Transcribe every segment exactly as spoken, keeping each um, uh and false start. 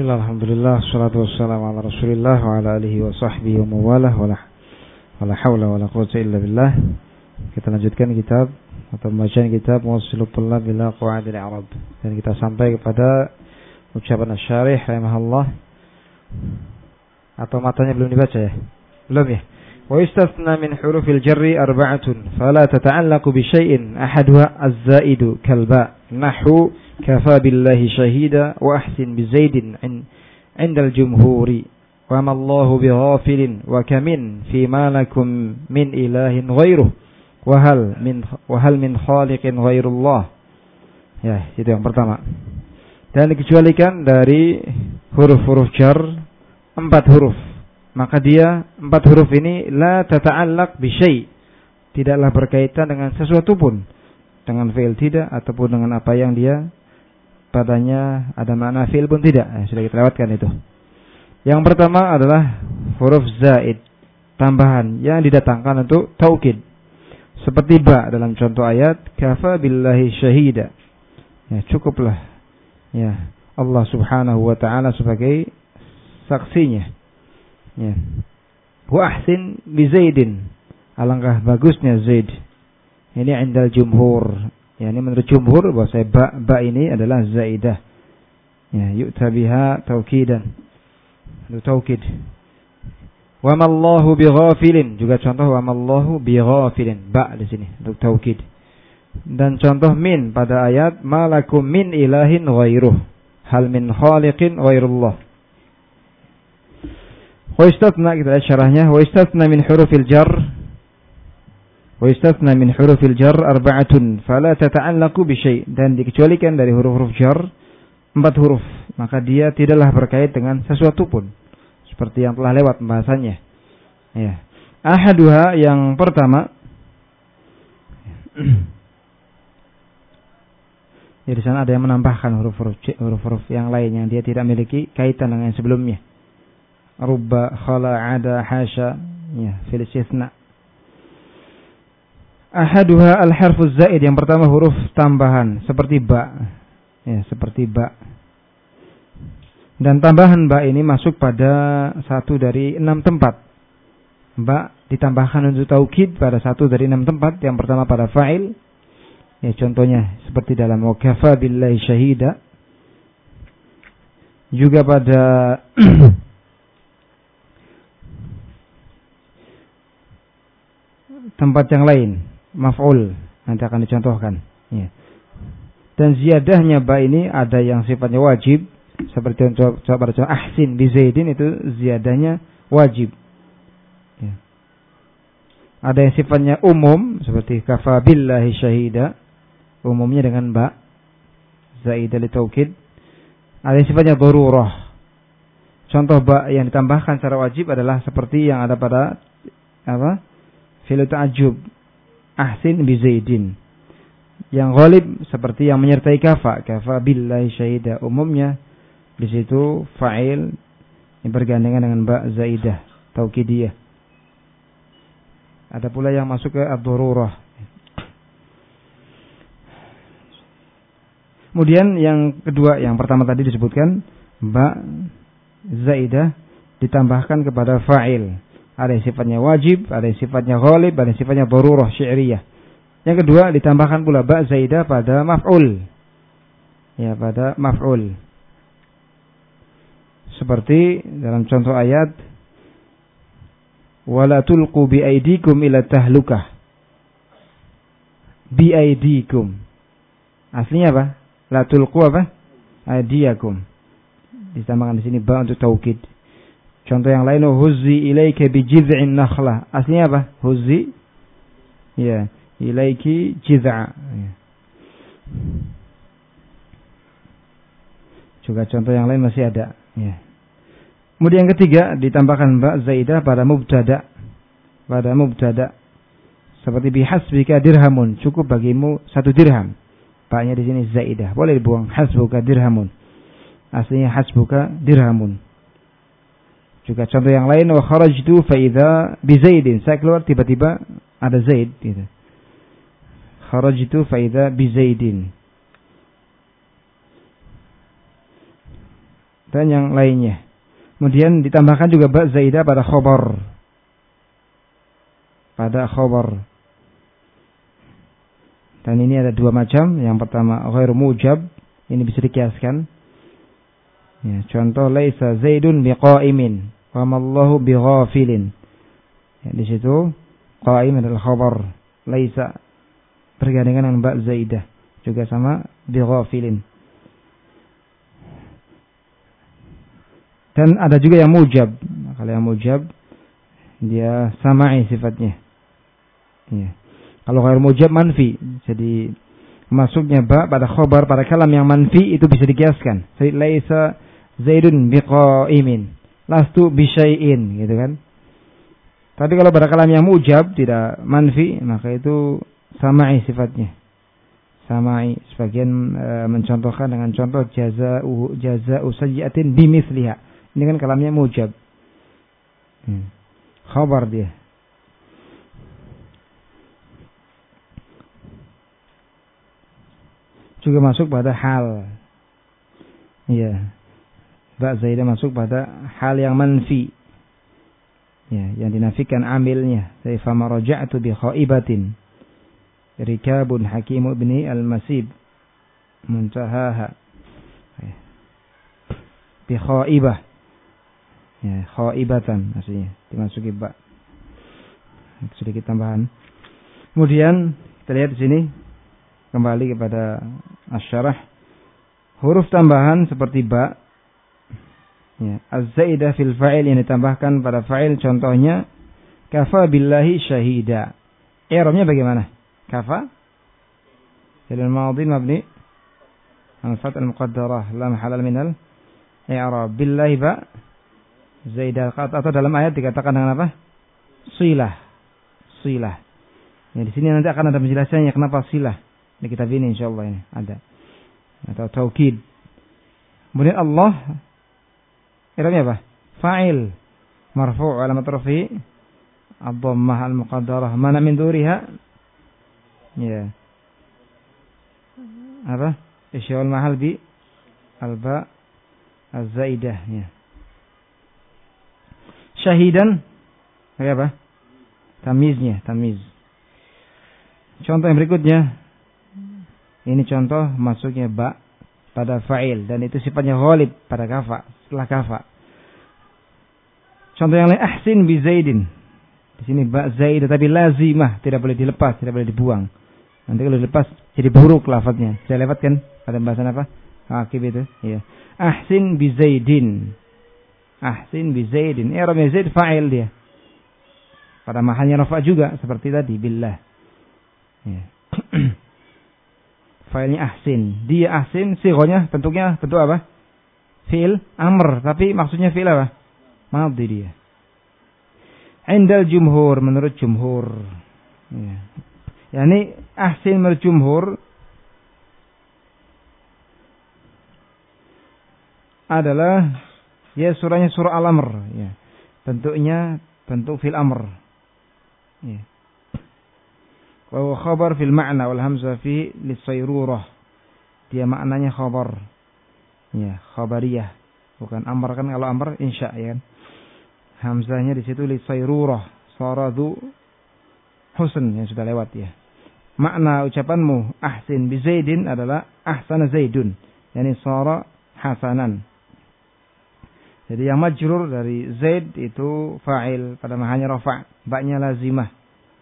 Bismillah, alhamdulillah, salatu wassalamu ala rasulillah wa ala alihi wa sahbihi wa mawalah wa la hawla wa la quwwata illa billah. Kita lanjutkan kitab atau pembacaan kitab Muwassilul Thullab ila Qawaidil I'rab. Dan kita sampai kepada ucapan asy-syarih rahimahullah. Atau matanya belum dibaca ya? Belum ya? Wa yustathna min hurufil jarri arba'atun fala tata'allaqu bi syai'in ahaduha az-za'idu kal ba' nahwu kafa billahi syahida wa ahsin bi zaidin indal jumhuri wa ma Allahu bighafilin wa kamin fi ma lakum min ilahin ghairuh wa hal min wa hal min khaliqin ghairullah. Ya, itu yang pertama. Dan dikecualikan dari huruf-huruf jar empat huruf. Maka dia empat huruf ini la tata'allaq bi syai', tidaklah berkaitan dengan sesuatu pun, dengan fi'il tidak ataupun dengan apa yang dia padanya ada makna fi'il pun tidak. Eh, sudah kita lewatkan itu. Yang pertama adalah huruf zaid, tambahan yang didatangkan untuk taukid. Seperti ba dalam contoh ayat kafa billahi syahida. Ya, cukuplah ya Allah Subhanahu wa taala sebagai saksinya. Ya. Wa ahsin bi zaidin. Alangkah bagusnya Zaid. Ini indal jumhur. Ya, ini menurut jumhur bahwa saya ba, ba ini adalah zaidah. Ya, yu'ta biha taukidan. Itu taukid. Wa ma Allahu bighafilin, juga contoh wa ma Allahu bighafilin, ba di sini untuk taukid. Dan contoh min pada ayat malakum min ilahin ghairuh, hal min khaliqin ghairullah. Wa istathna, kita lihat syarahnya, wa istathna min hurufil jar wa istathna min hurufil jar arba'atun fala tata'allaqu bi syai', dan dikecualikan dari huruf-huruf jar empat huruf, maka dia tidaklah berkait dengan sesuatu pun, seperti yang telah lewat pembahasannya. Ya. Ahaduha, yang pertama. Ya, di sana ada yang menambahkan huruf-huruf huruf-huruf yang lain yang dia tidak memiliki kaitan dengan yang sebelumnya. Rubba, khala, ada, hasya, ya, fil istithna. Ahaduha al-harfuz zaid, yang pertama huruf tambahan seperti ba. Ya, seperti ba. Dan tambahan ba ini masuk pada satu dari enam tempat. Ba ditambahkan untuk taukid pada satu dari enam tempat. Yang pertama pada fa'il. Ya, contohnya seperti dalam wa kafa billahi syahida. Juga pada tempat yang lain, maf'ul, nanti akan dicontohkan. Ya. Dan ziyadahnya ba ini ada yang sifatnya wajib, seperti contoh pada contoh ahsin bi zaidin, itu ziyadahnya wajib. Ya. Ada yang sifatnya umum, seperti kafa billahi syahida, umumnya dengan ba, zaidah li taukid. Ada yang sifatnya darurah. Contoh ba yang ditambahkan secara wajib adalah seperti yang ada pada apa? Fi'il ta'ajjub, ahsin bi zaidin. Yang ghalib seperti yang menyertai kafa, kafa billahi syahida, umumnya di situ fa'il yang bergandengan dengan ba zaidah taukidiyah. Ada pula yang masuk ke ad-darurah. Kemudian yang kedua, yang pertama tadi disebutkan ba zaidah ditambahkan kepada fa'il. Ada yang sifatnya wajib, ada yang sifatnya ghalib, ada yang sifatnya darurah syi'riyah. Yang kedua, ditambahkan pula ba zaidah pada maf'ul. Ya, pada maf'ul. Seperti dalam contoh ayat wala tulqu bi aidikum ila tahlukah. Bi aidikum. Aslinya apa? La tulqu apa? Aidiyakum. Ditambahkan di sini ba untuk taukid. Contoh yang lain, huzzi ilaika bi jiz'in nakhlah. Aslinya apa? Huzzi, ya, ilaiki jiz'a. Ya. Juga contoh yang lain masih ada. Ya. Kemudian yang ketiga, ditambahkan ba zaidah pada mubtada. Pada mubtada. Seperti bihasbika dirhamun, cukup bagimu satu dirham. Ba-nya di sini zaidah. Boleh dibuang, hasbuka dirhamun. Aslinya hasbuka dirhamun. Juga contoh yang lain, wa kharajtu fa idza bi zaidin, saya keluar tiba-tiba ada Zaid gitu. Kharajtu fa idza bi zaidin. dan yang lainnya. Kemudian ditambahkan juga ba zaidah pada khobar. Pada khobar. Dan ini ada dua macam. Yang pertama ghairu mujab, ini bisa dikiaskan. Ya, contoh laisa zaidun biqaimin wa mallahu bighafilin. Ya, di situ qaim adalah khabar, laisa bergandengan dengan ba zaidah, juga sama bighafilin. Dan ada juga yang mujab. Kalau yang mujab dia sama'i sifatnya. Ya. Kalau ghairu mujab manfi, jadi masuknya ba pada khabar pada kalam yang manfi itu bisa dikiaskan. Laisa zaidun biqaimin, lastu bisyai'in, gitu kan. Tapi kalau pada kalam yang mujab tidak manfi, maka itu sama'i sifatnya. Sama'i, sebagian e, mencontohkan dengan contoh jaza'u jaza'u sayyi'atin bimithliha. Ini kan kalamnya mujab. Hmm. Khabar dia. Juga masuk pada hal. Iya. Ba zaidah masuk pada hal yang manfi. Ya, yang dinafikan amilnya. Sai fama raja'tu bi khaibatin. Rikabun Hakim ibni al-Masib. Muntahaha. Bi khaibah. Ya, khaibatan maksudnya dimasuki ba. Sedikit tambahan. Kemudian kita lihat di sini kembali kepada asy-syarah. Huruf tambahan seperti ba, ya, az-zaidah fil fa'il yang ditambahkan pada fa'il, contohnya kafa billahi syahida. I'rabnya bagaimana? Kafa fi'il madhi mabni al-fath al-muqaddarah la mahalla minal i'rab. Billahi ba zaidah, atau dalam ayat dikatakan dengan apa? Silah. Silah. Ya, di sini nanti akan ada penjelasannya kenapa silah. Di kitab ini insyaallah ini ada. Atau taukid. Kemudian Allah i'rabnya apa? Fa'il marfu' alamat rafi' ad-dhammah al-muqaddarah mana min duriha? Ya. Apa? Isya'ul mahal bi al-ba az-zaidah, ya. Syahidan kayak apa? Tamiznya, tamiz. Contoh yang berikutnya. Ini contoh masuknya ba pada fa'il dan itu sifatnya ghalib pada kafa, setelah kafa. Contoh yang lain ahsin bi zaidin. Di sini ba zaid tapi lazimah, tidak boleh dilepas, tidak boleh dibuang. Nanti kalau dilepas jadi buruk lafadznya. Saya lewatkan pada bahasan apa? Akib itu, iya. Ahsin bi zaidin. Ahsin bi zaidin. I'rabnya zaid fa'il dia. Pada mahalnya rafa juga seperti tadi billah. Ya. Fa'ilnya ahsin. Dia ahsin, sighahnya bentuknya bentuk apa? Fi'il amr, tapi maksudnya fi'il apa? Madhi dia. Indal jumhur, menurut jumhur. Ya. Yani ahsin menurut jumhur adalah ya surahnya surah Al-Amr, ya. Bentuknya bentuk fi'il amr. Ya. Wa huwa khabar fil ma'na wal hamzah fi lisayrurah. Dia maknanya khabar. Ya, khabariyah. Bukan amr, kan kalau amr insya, ya kan. Hamzahnya di situ lisayrurah, saradu husn yang sudah lewat, ya. Makna ucapanmu ahsin bi zaidin adalah ahsana zaidun, yani sara hasanan. Jadi yang majrur dari zaid itu fa'il pada mahalnya rafa', ba-nya lazimah.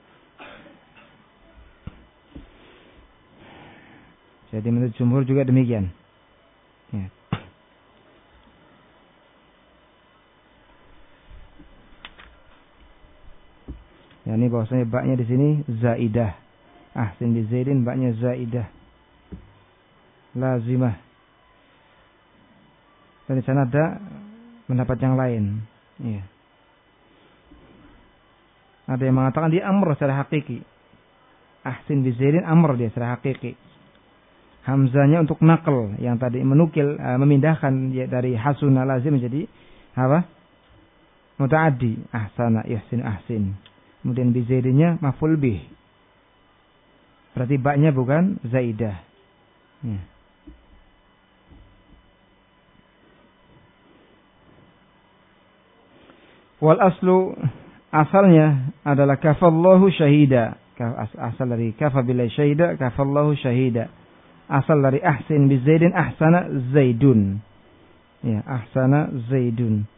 Jadi menurut jumhur juga demikian. Ya. Ya, ini bahwasanya ba-nya di sini zaidah. Ahsin bi zaidin, ba-nya zaidah. Lazimah. Dan di sana ada pendapat yang lain. Ya. Ada yang mengatakan dia amr secara hakiki. Ahsin bi zaidin amr dia secara hakiki. Hamzanya untuk naql yang tadi menukil, uh, memindahkan ya, dari hasuna lazim menjadi apa? Mutaaddi. Ahsana, ihsin, ahsin. Kemudian bi zaidinnya maf'ul bih. Berarti ba-nya bukan zaidah. Ya. Wal aslu, asalnya adalah kafallahu syahida. Asal dari kafa billahi syahida, kafallahu syahida. Asal dari ahsin bi zaidin, ahsana zaidun. Ya, ahsana zaidun.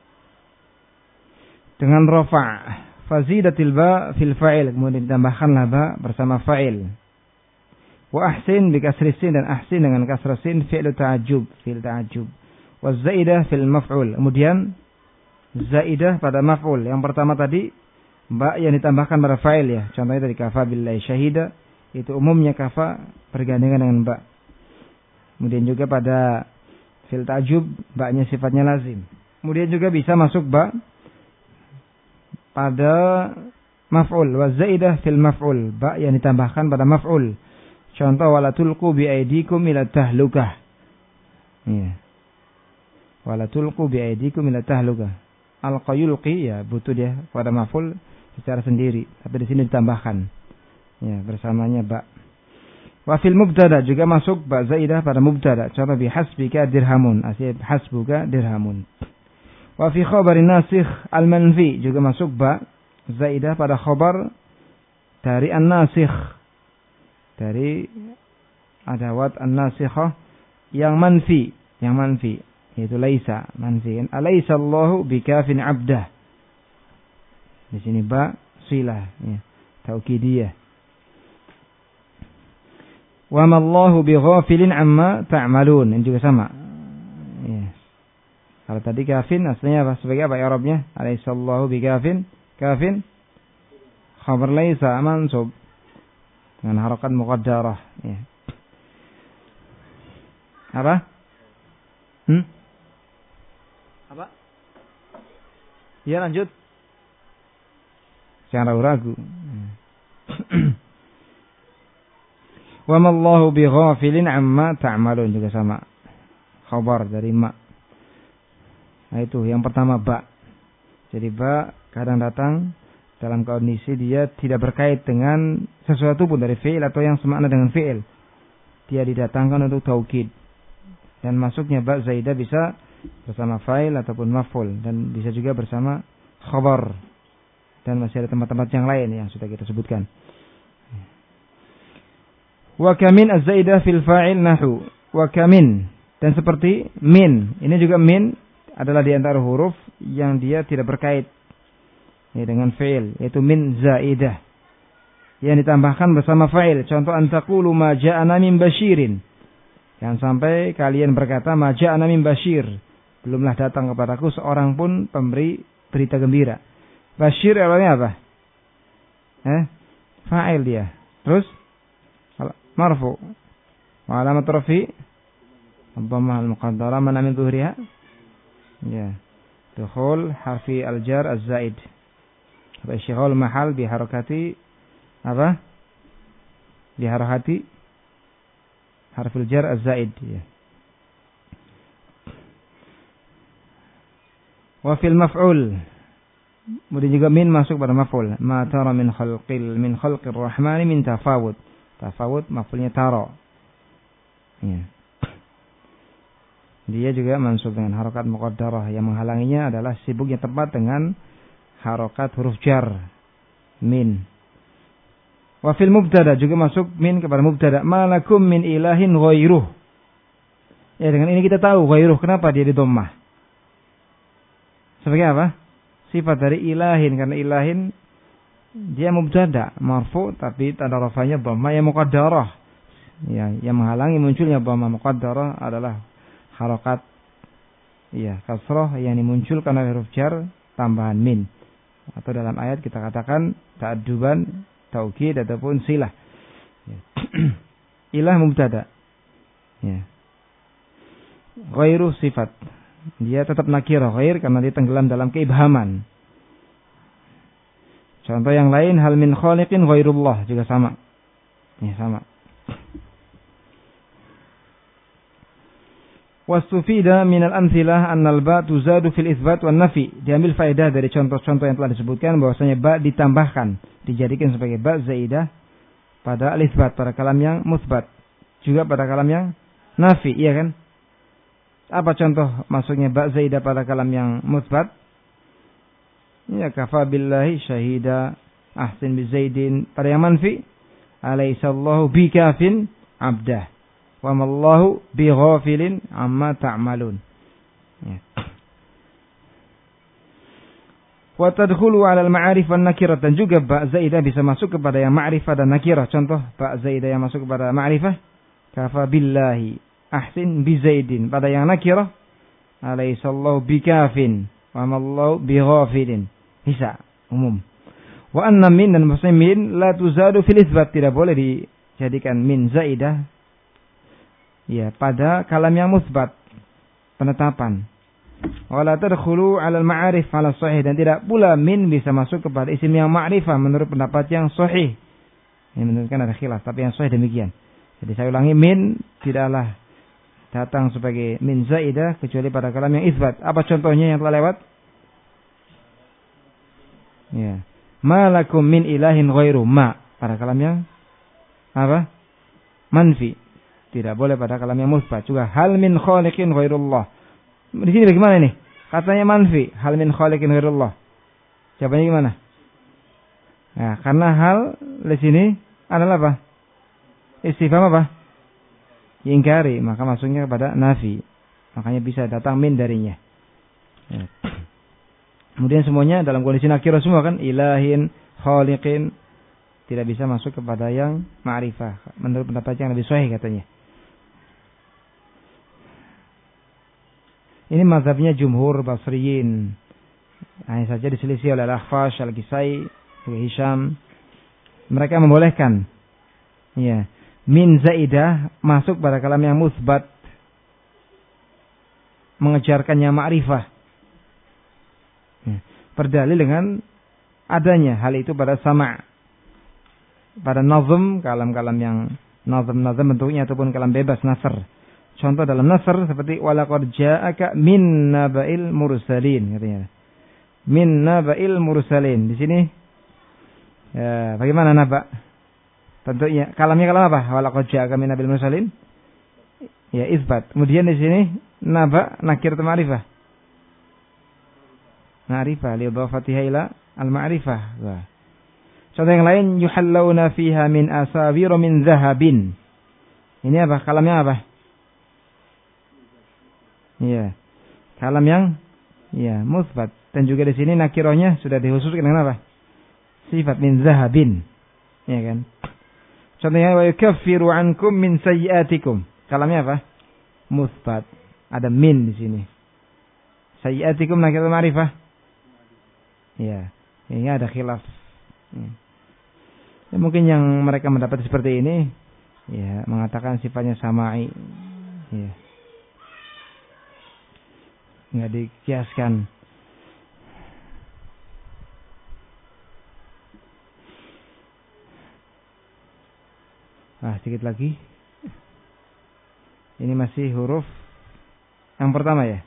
Dengan rafa'. Fazidatil ba fil fa'il, kemudian ditambahkanlah ba bersama fa'il. Wa ahsin bi kasri sin, dan ahsin dengan kasra sin, fi'lu ta'ajjub, fi'il ta'ajjub. Wa zaidah fil maf'ul, kemudian zaidah pada maf'ul. Yang pertama tadi ba yang ditambahkan pada fa'il ya. Contohnya tadi kafa billahi syahida, itu umumnya kafa bergandengan dengan ba. Kemudian juga pada fi'il ta'ajjub ba-nya sifatnya lazim. Kemudian juga bisa masuk ba pada maf'ul, wa zaidah fil maf'ul, ba yang ditambahkan pada maf'ul. Contoh wala tulqu bi aidikum ila tahlukah. Ya. Wala tulqu bi aidikum ila tahlukah. Al-qayulqi ya butuh dia pada maf'ul secara sendiri, tapi di sini ditambahkan. Ya, bersamanya ba. Wa fil mubtada juga masuk ba zaidah pada mubtada. Contoh bi hasbika dirhamun, asli hasbuka dirhamun. Wa fi khabarin nasikh al-manfi juga masuk ba zaidah pada khabar dari an-nasikh, dari adawat an-nasikhah yang manfi, yang manfi yaitu laisa, manfi. Alaysa Allahu bikafin 'abdah. Di sini ba silah ya, taukidiyah. Wa ma Allahu bighafilin amma ta'malun, ini juga sama. Ya. Kalau tadi kafin aslinya apa? Sebagai apa i'rabnya? Alaihissallahu bikafin. Kafin khabar laisa mansub dengan harakat muqaddarah ya. Apa? Hmm? Apa? Ya lanjut. Jangan ragu-ragu. Wa ma Allahu bighafilin amma ta'malun juga sama. Khabar dari ma. Nah itu yang pertama ba. Jadi ba kadang datang dalam kondisi dia tidak berkait dengan sesuatu pun dari fi'il atau yang semakna dengan fi'il. Dia didatangkan untuk taukid. Dan masuknya ba zaidah bisa bersama fa'il ataupun maf'ul, dan bisa juga bersama khabar. Dan masih ada tempat-tempat yang lain yang sudah kita sebutkan. Wa kamin az-zaidah fil fa'il nahu. Wa kamin, dan seperti min. Ini juga min adalah di antara huruf yang dia tidak berkait ya, dengan fi'il, yaitu min zaidah yang ditambahkan bersama fa'il. Contoh antaqulu ma ja'ana min basyirin. Yang sampai kalian berkata ma ja'ana min basyir, belumlah datang kepadaku seorang pun pemberi berita gembira. Basyir artinya apa? Eh? Fa'il dia. Terus marfu. Wa alamat rafi dhammah al-muqaddara mana min dhuhriha? Ya. Dukhul harfi al-jar az-zaid. Apa isyighal mahal bi harakati apa? Bi harakati harfil jar az-zaid ya. Wa fil maf'ul, kemudian juga min masuk pada maf'ul. Ma tara min khalqil min khalqir rahmani min tafawud. Tafawud maf'ulnya tara. Ya. Dia juga mansub dengan harokat muqaddarah, yang menghalanginya adalah sibuknya tepat dengan harokat huruf jar min. Wa fil mubtada juga masuk min kepada mubtada. Malakum min ilahin ghairuh. Ya, dengan ini kita tahu ghairuh kenapa dia di dhammah. Sebagai apa? Sifat dari ilahin, karena ilahin dia mubtada marfu tapi tanda rafanya dhammah yang muqaddarah. Ya, yang menghalangi munculnya dhammah muqaddarah adalah harokat iya kasroh yang dimunculkan oleh huruf jar tambahan min, atau dalam ayat kita katakan ta'adduban, taukid ataupun silah ya. Ilah mubtada ya. Ghairu sifat, dia tetap nakirah ghair karena dia tenggelam dalam keibhaman. Contoh yang lain, hal min khaliqin ghairullah juga sama ya, sama. Wastufida minal amthilah annal ba tuzadu fil itsbat wan nafi. Diambil faedah dari contoh-contoh yang telah disebutkan bahwasanya ba ditambahkan, dijadikan sebagai ba zaidah pada al-itsbat, pada kalam yang mutsbat, juga pada kalam yang nafi, iya kan? Apa contoh masuknya ba zaidah pada kalam yang mutsbat? Ya, kafa billahi syahida. Ahsin bi Zaidin. Pada yang manfi, alaihissallahu bikafin abdah. Wa mallahu bighafilin amma ta'malun. Ya. Wa tadkhulu 'ala al-ma'arif wan nakirah, dan juga ba zaidah bisa masuk kepada yang ma'rifah dan nakirah. Contoh ba zaidah yang masuk kepada ma'rifah, kafa billahi ahsin bi Zaidin. Pada yang nakirah, alaihissallahu bikafin wa mallahu bighafilin. Bisa umum. Wa anna min dan muslimin la tuzadu fil itsbat, tidak boleh dijadikan min zaidah ya pada kalam yang musbat, penetapan. Wala tadkhulu 'ala al-ma'arif 'ala sahih, dan tidak pula min bisa masuk kepada isim yang ma'rifah menurut pendapat yang sahih. Ini menunjukkan ada khilaf, tapi yang sahih demikian. Jadi saya ulangi, min tidaklah datang sebagai min zaidah kecuali pada kalam yang isbat. Apa contohnya yang telah lewat? Ya. Ma lakum min ilahin ghairu ma, pada kalam yang apa? Manfi. Tidak boleh pada kalam yang musbat. Juga hal min khaliqin ghairullah. Di sini bagaimana nih? Katanya manfi, hal min khaliqin ghairullah. Jawabannya gimana? Nah, karena hal di sini adalah apa? Istifham apa? Ingkari, maka masuknya kepada nafi. Makanya bisa datang min darinya. Ya. Kemudian semuanya dalam kondisi nakirah semua kan, ilahin, khaliqin, tidak bisa masuk kepada yang ma'rifah. Menurut pendapat yang lebih sahih katanya. Ini mazhabnya jumhur basriyin. Hanya saja diselisih oleh Al-Akhfash, Al-Kisai, Hisham. Mereka membolehkan, ya, min zaidah masuk pada kalam yang musbat, mengejarkannya ma'rifah. Ya. Berdalil dengan adanya hal itu pada sama', pada nazm, kalam-kalam yang nazm-nazm bentuknya ataupun kalam bebas nasr. Contoh dalam nasr seperti walaqad ja'aka min naba'il mursalin, katanya. Min naba'il mursalin. Di sini ya, bagaimana naba? Tentunya kalamnya kalam apa? Walaqad ja'aka min naba'il mursalin. Ya, isbat. Kemudian di sini naba nakir atau ma'rifah? Ma'rifah li idhafatiha ila al-ma'rifah. Contoh yang lain, yuhallawna fiha min asawir min zahabin. Ini apa? Kalamnya apa? Iya. Kalam yang ya musbat. Dan juga di sini nakirohnya sudah dikhususkan dengan apa? Sifat min zahabin. Ya kan? Contohnya wa yukaffiru ankum min sayyiatikum. Kalamnya apa? Musbat. Ada min di sini. Sayyiatikum nakir ma'rifah. Ya. Ini ada khilaf. Ya. Ya, mungkin yang mereka mendapat seperti ini ya mengatakan sifatnya sama'i. Ya. Enggak dikiaskan. Nah, sedikit lagi. Ini masih huruf yang pertama ya.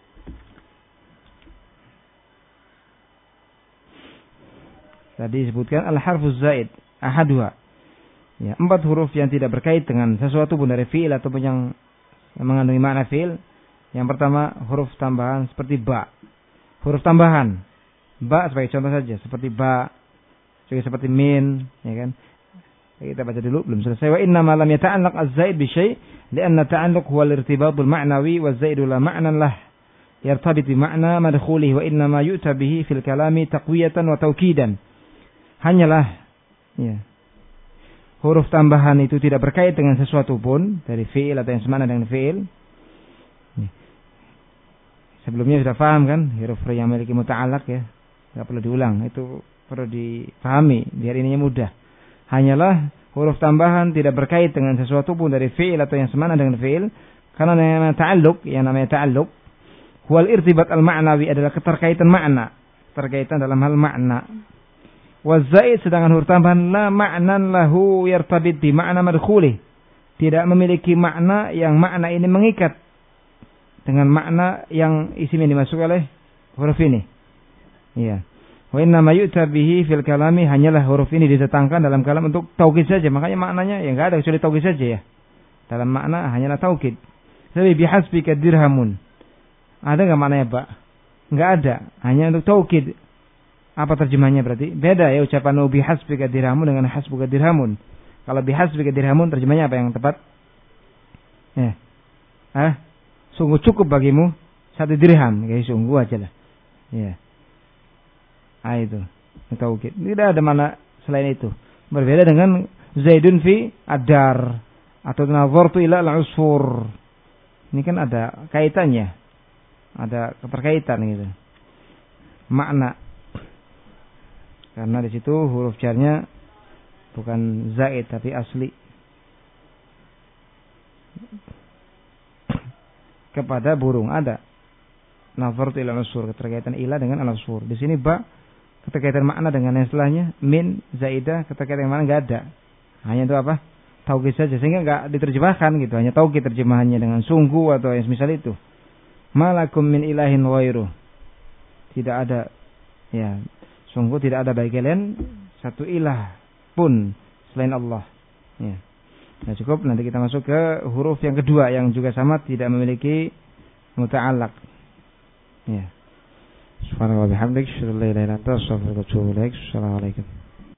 Tadi disebutkan al-harfuz zaid, ahaduha. Ya, empat huruf yang tidak berkait dengan sesuatu pun dari fi'il ataupun yang, yang mengandungi makna fi'il. Yang pertama huruf tambahan seperti ba. Huruf tambahan. Ba sebagai contoh saja, seperti ba, juga seperti min, ya kan? Kita baca dulu, belum selesai. Wa inna ma lam yata'allaq az-zaid bi syai' li'anna ta'alluq huwa al-irtibatul ma'nawi wa az-zaidu la ma'nan lah. Yartabit bi ma'na madkhulihi wa inna ma yu'ta bihi fil kalami taqwiyatan wa tawkidan. Hanyalah ya, huruf tambahan itu tidak berkait dengan sesuatu pun dari fi'il atau yang semana dengan fi'il. Ya. Sebelumnya sudah paham kan, huruf yang memiliki muta'allaq ya, tidak perlu diulang, itu perlu dipahami biar ininya mudah. Hanyalah huruf tambahan tidak berkait dengan sesuatu pun dari fi'il atau yang semana dengan fi'il, karena yang namanya ta'alluq, yang namanya ta'alluq, wal irtibat al-ma'nawi adalah keterkaitan makna, terkaitan dalam hal makna. Wa zaid sedangkan huruf tambahan la ma'nan lahu yartabit bi ma'na madkhulih, tidak memiliki makna yang makna ini mengikat dengan makna yang isim yang dimasukkan oleh huruf ini. Iya. Wa inna ma yu'ta bihi fil kalami, hanyalah huruf ini didatangkan dalam kalam untuk taukid saja. Makanya maknanya ya enggak ada kecuali taukid saja ya. Dalam makna hanyalah taukid. Tapi bihasbika dirhamun. Ada enggak maknanya, Pak? Enggak ada, hanya untuk taukid. Apa terjemahnya berarti? Beda ya ucapan bihasbika dirhamun dengan hasbuka dirhamun. Kalau bihasbika dirhamun terjemahnya apa yang tepat? Ya. Ah, sungguh cukup bagimu satu dirham, kayak sungguh aja lah. Ya. Ah itu. Taukid. Tidak ada mana selain itu. Berbeda dengan Zaidun fi ad-dar atau nazartu ila al-usfur. Ini kan ada kaitannya. Ada keterkaitan gitu. Makna. Karena di situ huruf jarnya bukan zaid tapi asli. Kepada burung ada. Nazartu ila al-usfur, keterkaitan ila dengan al-usfur. Di sini ba keterkaitan makna dengan yang setelahnya, min zaidah keterkaitan makna enggak ada. Hanya itu apa? Taukid saja sehingga enggak diterjemahkan gitu, hanya taukid terjemahannya dengan sungguh atau yang semisal itu. Malakum min ilahin ghairu. Tidak ada ya, sungguh tidak ada bagi kalian satu ilah pun selain Allah. Ya. Nah, cukup nanti kita masuk ke huruf yang kedua yang juga sama tidak memiliki muta'allaq. Ya. Subhanallah bihamdik, syukur la ilaha illa anta, astaghfiruka wa atubu ilaik. Assalamualaikum.